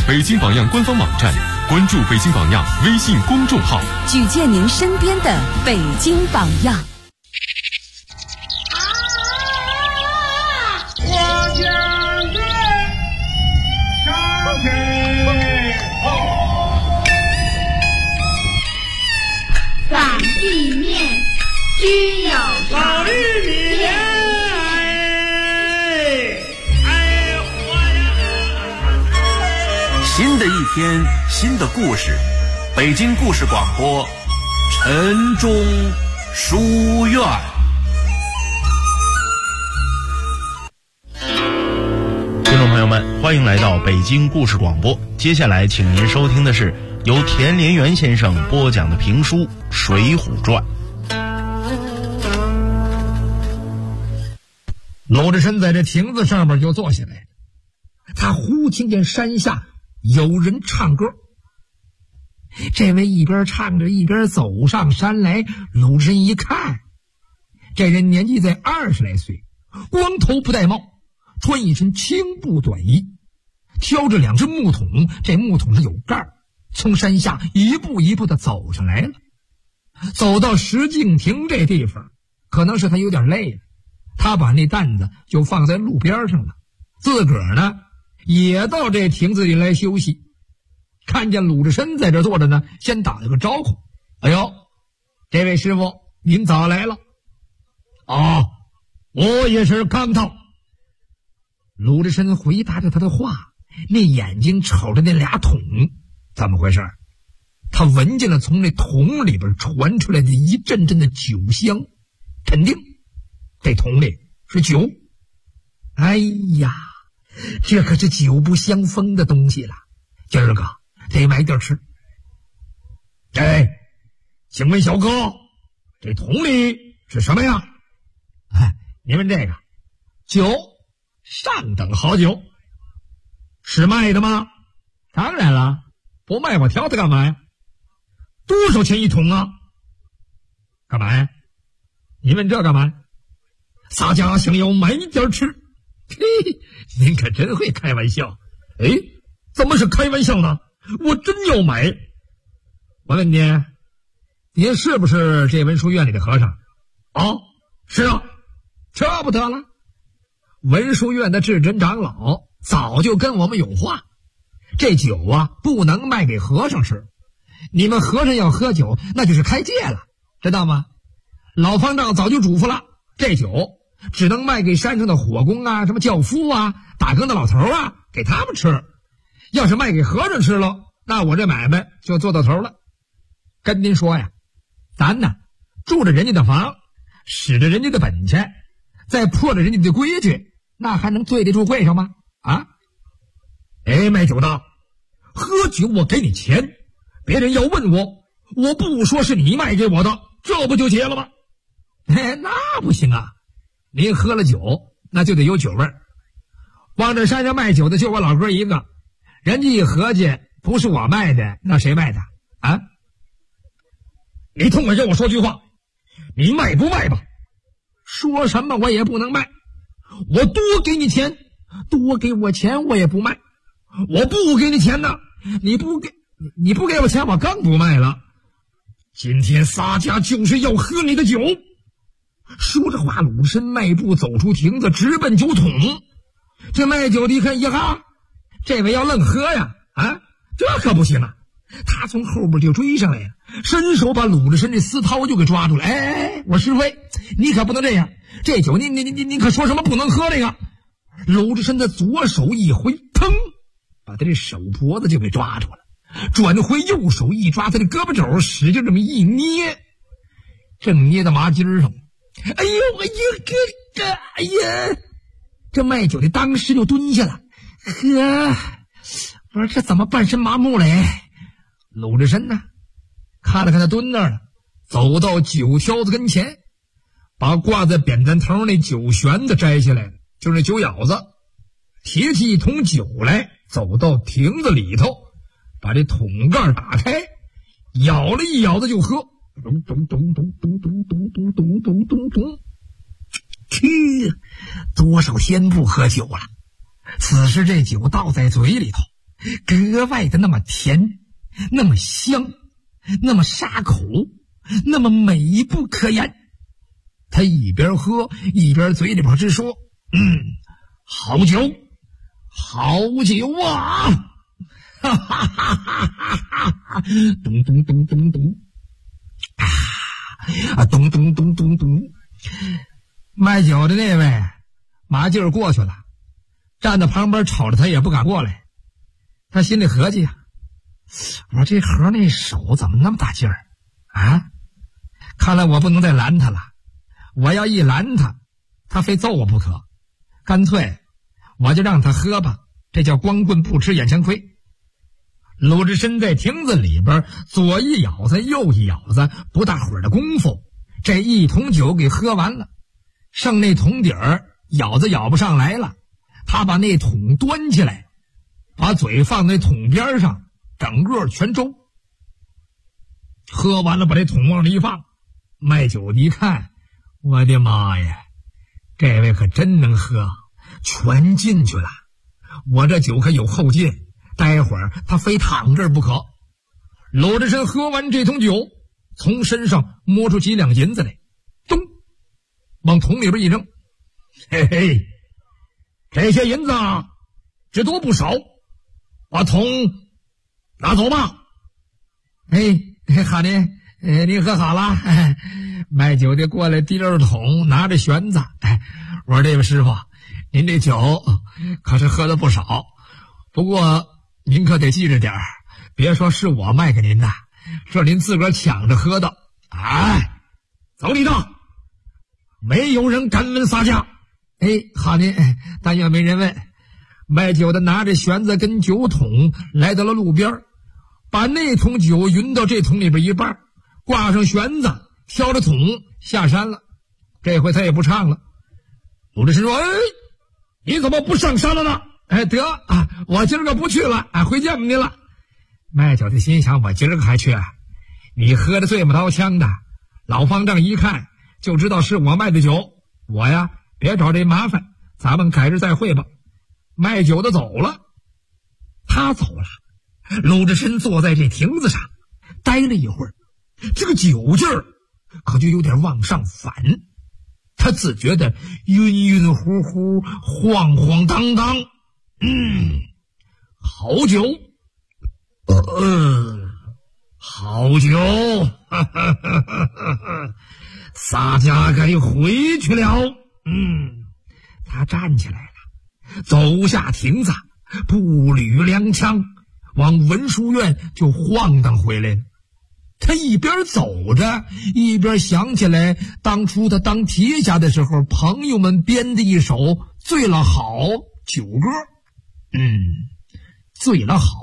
北京榜样官方网站，关注北京榜样微信公众号， 举荐您身边的北京榜样。 我将军上天反地面均有老玉米新的一天，新的故事，北京故事广播，晨钟书院。听众朋友们，欢迎来到北京故事广播。接下来，请您收听的是由田连元先生播讲的评书《水浒传》。 搂着身在这亭子上面就坐下来，他忽听见山下有人唱歌。这位一边唱着一边走上山来，搂着身一看，这人年纪在20来岁，光头不戴帽，穿一身青布短衣，挑着2只木桶，这木桶上有盖，从山下一步一步的走上来了。走到石敬亭这地方，可能是他有点累了，他把那担子就放在路边上了，自个儿呢也到这亭子里来休息。看见鲁智深在这坐着呢，先打了个招呼：“哎呦，这位师傅，您早来了。”“哦，我也是刚到。”鲁智深回答着他的话，那眼睛瞅着那俩桶，怎么回事？他闻见了从那桶里边传出来的一阵阵的酒香，肯定这桶里是酒。哎呀，这可是酒不相逢的东西了，今儿个得买点吃。哎，请问小哥，这桶里是什么呀？您问这个酒，上等好酒，是卖的吗？当然了，不卖我挑它干嘛呀？多少钱一桶啊？干嘛呀？你问这干嘛？洒家想要买点吃。嘿，您可真会开玩笑。哎，怎么是开玩笑呢？我真要买。我问你，您是不是这文殊院里的和尚？哦，是啊。这不得了，文殊院的智真长老早就跟我们有话，这酒啊不能卖给和尚吃，你们和尚要喝酒那就是开戒了，知道吗？老方丈早就嘱咐了，这酒只能卖给山上的火工啊，什么轿夫啊，打更的老头啊，给他们吃。要是卖给和尚吃了，那我这买卖就做到头了。跟您说呀，咱呢住着人家的房，使着人家的本钱，再破了人家的规矩，那还能对得住会上吗？啊！哎，卖酒的，喝酒我给你钱，别人要问我，我不说是你卖给我的，这不就结了吗？那不行啊，您喝了酒那就得有酒味儿。往这山上卖酒的就我老哥一个，人家一合计不是我卖的，那谁卖的啊？你痛快跟我说句话，你卖不卖吧？说什么我也不能卖，我多给你钱，多给我钱我也不卖。我不给你钱呢，你不给我钱我更不卖了。今天洒家就是要喝你的酒。说着话，鲁智深迈步走出亭子，直奔酒桶。这卖酒的一看，呀，这位要愣喝呀，啊，这可不行啊！他从后边就追上来了，伸手把鲁智深这丝绦就给抓住了。哎，我师傅，你可不能这样，这酒你可说什么不能喝这个？鲁智深的左手一挥，腾，把他这手脖子就给抓住了，转回右手一抓他的胳膊肘，使劲这么一捏，正捏到麻筋上。哎呦，哎呀！这卖酒的当时就蹲下了，呵，我说这怎么半身麻木了？鲁智深呢，看了看他蹲那儿了，走到酒挑子跟前，把挂在扁担头那酒旋子摘下来了，就是那酒舀子，提起一桶酒来，走到亭子里头，把这桶盖打开，舀了一舀子就喝。咚咚咚咚咚咚咚咚咚咚咚咚，去，多少天不喝酒了。此时这酒倒在嘴里头， 格外的那么甜，那么香，那么沙口，那么美不可言。他一边喝一边嘴里边直说：“好酒，好酒啊！”哈哈哈哈哈哈！咚咚咚咚咚，咚咚咚咚咚。卖酒的那位麻劲儿过去了，站在旁边瞅着他也不敢过来。他心里合计啊，我说这盒那手怎么那么大劲儿啊？看来我不能再拦他了，我要一拦他，他非揍我不可。干脆我就让他喝吧，这叫光棍不吃眼前亏。鲁智深在亭子里边左一舀子右一舀子，不大会儿的功夫，这一桶酒给喝完了，剩那桶底儿舀子舀不上来了，他把那桶端起来，把嘴放在桶边上，整个全周。喝完了把这桶往里一放，卖酒的一看，我的妈呀，这位可真能喝，全进去了。我这酒可有后劲，待会儿他非躺这儿不可。鲁智深喝完这桶酒，从身上摸出几两银子来，咚，往桶里边一扔。嘿嘿，这些银子只多不少，把桶拿走吧。好的，您喝好了。卖酒的过来提着桶，拿着旋子。我说这位师傅，您这酒可是喝了不少，不过您可得记着点儿，别说是我卖给您的，是您自个儿抢着喝的。走你的，没有人敢问撒价。好的，但愿没人问。卖酒的拿着旋子跟酒桶来到了路边，把那桶酒匀到这桶里边一半，挂上旋子，挑着桶下山了。这回他也不唱了。鲁智深说：“你怎么不上山了呢？”我今儿个不去了，回见您了。卖酒的心想：我今儿个还去啊？你喝的醉不掏枪的，老方丈一看就知道是我卖的酒，我呀别找这麻烦，咱们改日再会吧。卖酒的走了，他走了，鲁智深坐在这亭子上待了一会儿，这个酒劲儿可就有点往上反，他只觉得晕晕乎乎，晃晃荡荡。好酒，好酒，洒家该回去了。他站起来了，走下亭子，步履踉跄，往文殊院就晃荡回来了。他一边走着一边想起来当初他当提辖的时候朋友们编的一首醉了好酒歌。醉了好，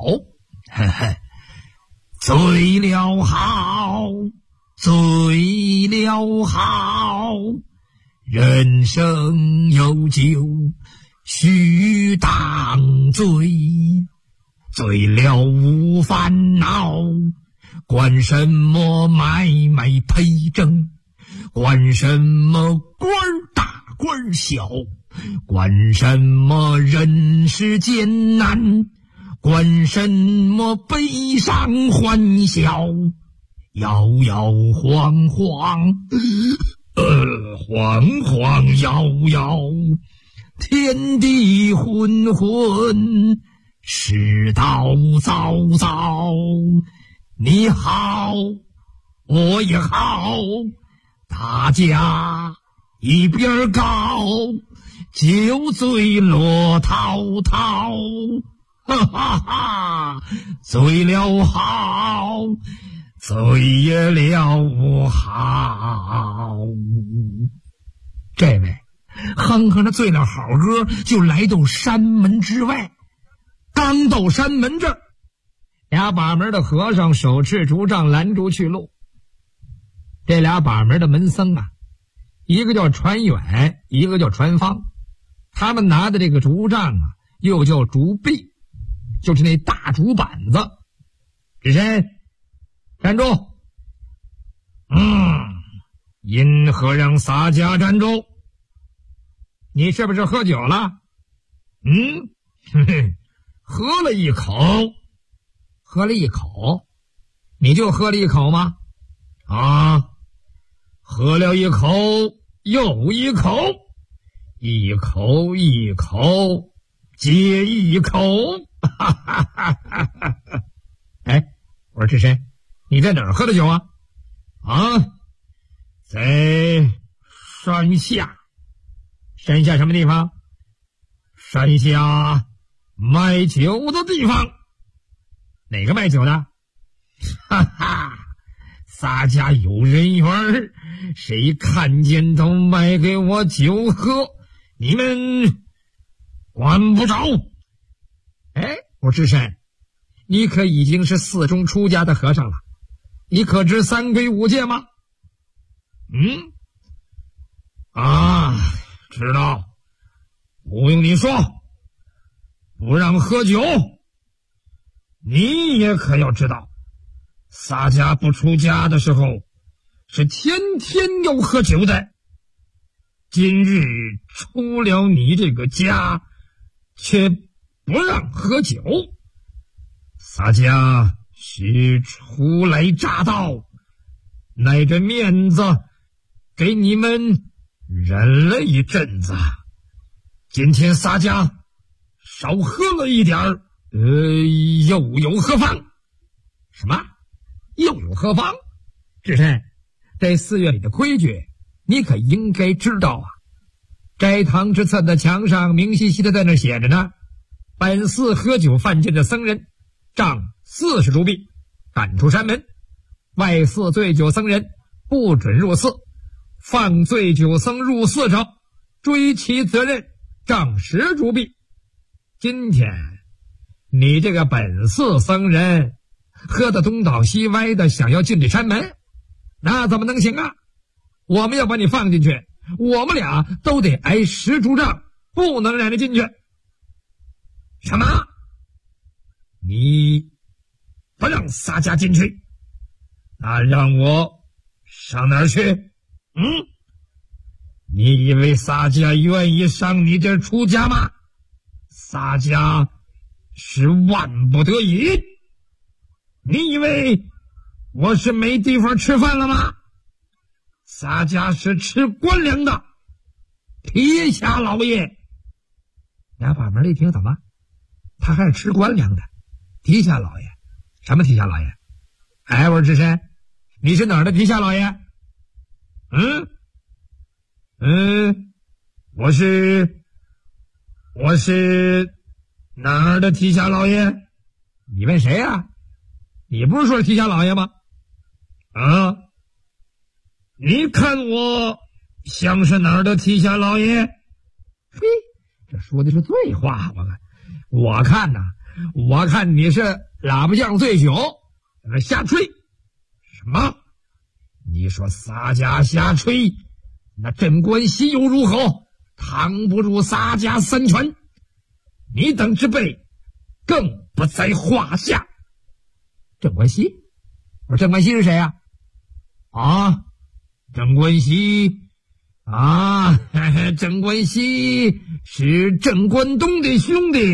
醉了好，醉了好，人生有酒须当醉，醉了无烦恼，管什么买卖赔挣，管什么官大官小，管什么人世艰难，管什么悲伤欢笑，摇摇晃晃，晃晃摇摇，天地昏昏，世道糟糟。你好，我也好，大家一边高，酒醉落滔滔，哈哈哈，醉了好，醉也了好。这位哼哼着醉了好歌，就来到山门之外。刚到山门这儿，俩把门的和尚手持竹杖拦住去路。这俩把门的门僧啊，一个叫传远，一个叫传方，他们拿的这个竹杖啊，又叫竹臂，就是那大竹板子。智深，站住！因何让洒家站住？你是不是喝酒了？ 喝了一口，你就喝了一口吗？啊，喝了一口又一口，一口一口接一口，哎，我说智深，你在哪儿喝的酒啊？啊，在山下。山下什么地方？山下卖酒的地方。哪个卖酒的？哈哈，洒家有人缘，谁看见都卖给我酒喝，你们管不着。哎，我智深，你可已经是4中出家的和尚了，你可知3规5戒吗？啊，知道，不用你说，不让喝酒。你也可要知道，洒家不出家的时候是天天要喝酒的，今日出了你这个家却不让喝酒，洒家是初来乍到，耐着面子给你们忍了一阵子，今天洒家少喝了一点儿，又有何妨？什么？又有何妨？智深，这4月里的规矩你可应该知道啊。斋堂之侧的墙上明晰晰的在那写着呢，本寺喝酒犯禁的僧人杖40铢币，赶出山门；外寺醉酒僧人不准入寺，放醉酒僧入寺者追其责任，杖10铢币。今天你这个本寺僧人喝得东倒西歪的，想要进这山门，那怎么能行啊？我们要把你放进去，我们俩都得挨10铢杖，不能让你进去。什么？你不让洒家进去，那让我上哪儿去？你以为洒家愿意上你这出家吗？洒家是万不得已。你以为我是没地方吃饭了吗？洒家是吃官粮的，提辖老爷。俩把门一听，怎么他还是吃官粮的？提辖老爷？什么提辖老爷？哎，我说智深，你是哪儿的提辖老爷？我是哪儿的提辖老爷？你问谁啊？你不是说是提辖老爷吗？啊，你看我像是哪儿的提辖老爷？嘿，这说的是对话吗？我看你是喇叭匠醉酒在那瞎吹。什么？你说洒家瞎吹，那镇关西又如何？扛不住洒家3拳，你等之辈更不在话下。镇关西？我说镇关西是谁呀？镇关西啊，镇关西是镇关东的兄弟。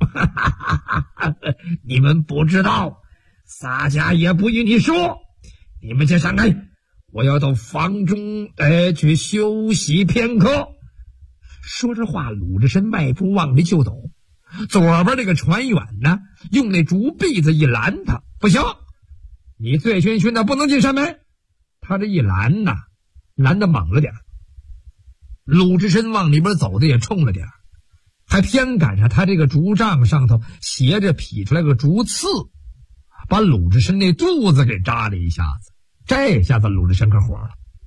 你们不知道，洒家也不与你说。你们先闪开，我要到房中去休息片刻。说着话，鲁智深迈步往里就走，左边这个船远呢，用那竹篦子一拦他，不行，你醉醺醺的不能进山门。他这一拦呐，拦得猛了点，鲁智深往里边走的也冲了点，还偏赶上他这个竹杖上头斜着劈出来个竹刺，把鲁智深那肚子给扎了一下子。这下子鲁智深可火了，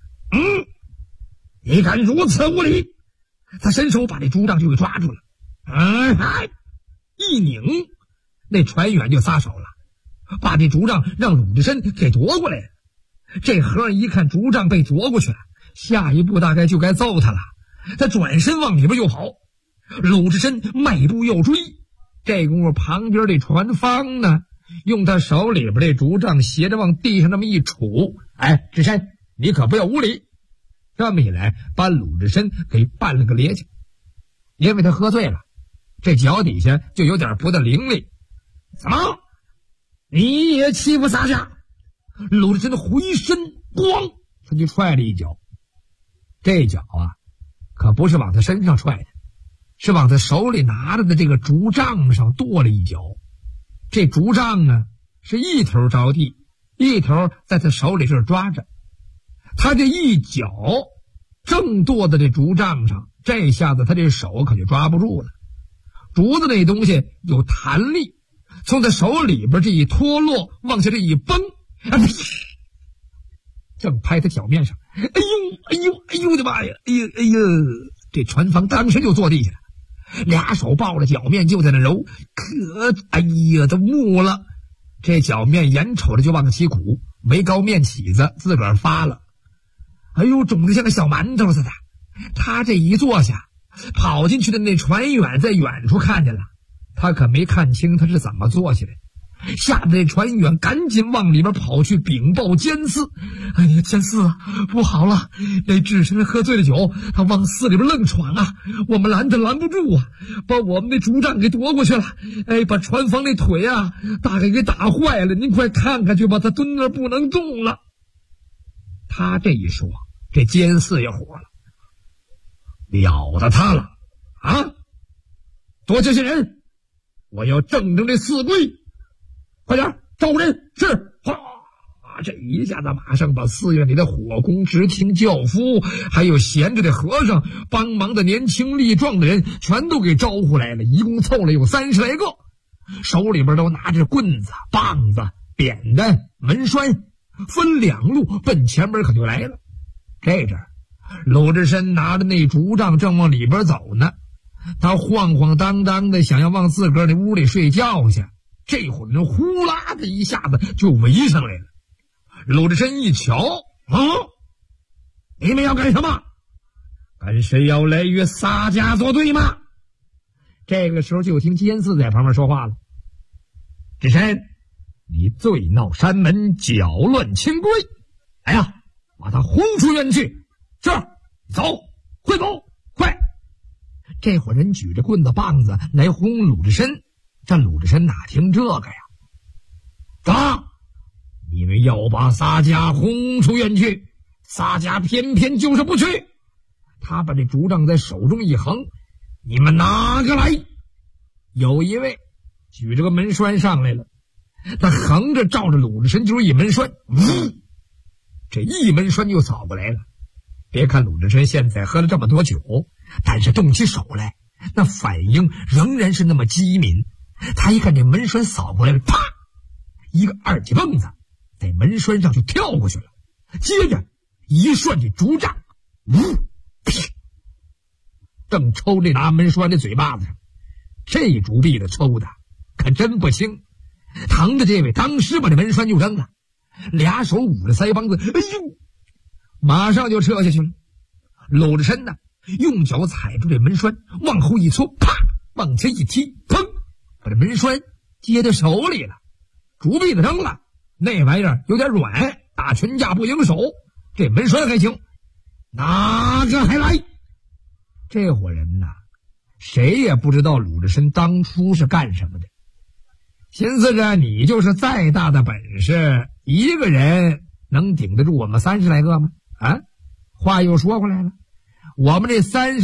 你敢如此无礼！他伸手把这竹杖就给抓住了，一拧，那船员就撒手了，把这竹杖让鲁智深给夺过来了。这和尚一看竹杖被夺过去了，下一步大概就该揍他了，他转身往里边又跑，鲁智深迈步又追。这功夫旁边这船方呢，用他手里边这竹杖斜着往地上那么一杵，智深，你可不要无礼。这么一来，把鲁智深给绊了个趔趄，因为他喝醉了， 这脚底下就有点不大伶俐。怎么？你也欺负洒家？鲁智深回身，咣，他就踹了一脚。这脚啊，可不是往他身上踹的，是往他手里拿着的这个竹杖上跺了一脚。这竹杖呢，是一头着地，一头在他手里这抓着。他这一脚正跺在这竹杖上，这下子他这手可就抓不住了。竹子那东西有弹力，从他手里边这一脱落，往下这一崩，正拍他脚面上。哎呦我的妈呀！哎呦，这船房当时就坐地下了，俩手抱着脚面就在那揉，可哎呀，都木了。这脚面眼瞅着就往起鼓，没高面起子自个儿发了。哎呦，肿得像个小馒头似的。他这一坐下，跑进去的那船员在远处看见了，他可没看清他是怎么坐下来，吓得这船员赶紧往里边跑去禀报监司。哎呀，监司啊，不好了，那智深喝醉了酒，他往寺里边愣闯啊，我们拦不住啊，把我们那竹杖给夺过去了，哎，把船房那腿啊大概给打坏了，您快看看去吧，他蹲那儿不能动了。他这一说，这监司也火了，了得他了啊！多这些人，我要正这寺规，快点招人！是，哗！这一下子马上把寺院里的火工、执听教夫，还有闲着的和尚、帮忙的年轻力壮的人，全都给招呼来了，一共凑了有30来个，手里边都拿着棍子、棒子、扁担、门栓，分两路奔前门可就来了。这阵鲁智深拿着那竹杖正往里边走呢，他晃晃荡荡的想要往自个儿那屋里睡觉去，这会儿人呼啦的一下子就围上来了。鲁智深一瞧，你们要干什么？跟谁要来与洒家作对吗？这个时候就听监司在旁边说话了：智深，你醉闹山门，搅乱清规，哎呀，把他轰出院去。是，走，快走，快！这伙人举着棍子棒子来轰鲁智深，这鲁智深哪听这个呀？啊！你们要把洒家轰出院去，洒家偏偏就是不去。他把这竹杖在手中一横，你们拿个来。有一位举着个门栓上来了，他横着照着鲁智深就是一门栓，这一门栓就扫过来了。别看鲁智深现在喝了这么多酒，但是动起手来那反应仍然是那么机敏。他一看这门栓扫过来了，啪，一个二级蹦子在门栓上就跳过去了，接着一涮这竹杖，正抽这拿门栓的嘴巴子上。这竹篦子抽的可真不轻，疼的这位当时把这门栓就扔了，俩手捂着腮帮子，哎呦，马上就撤下去了。鲁智深呢，用脚踩住这门栓，往后一搓，啪，往前一踢，砰，把这门栓接在手里了。竹篦子扔了，那玩意儿有点软，打群架不赢手，这门栓还行，哪个还来？这伙人呐，谁也不知道鲁智深当初是干什么的，寻思着你就是再大的本事，一个人能顶得住我们30来个吗？啊，话又说回来了，我们这30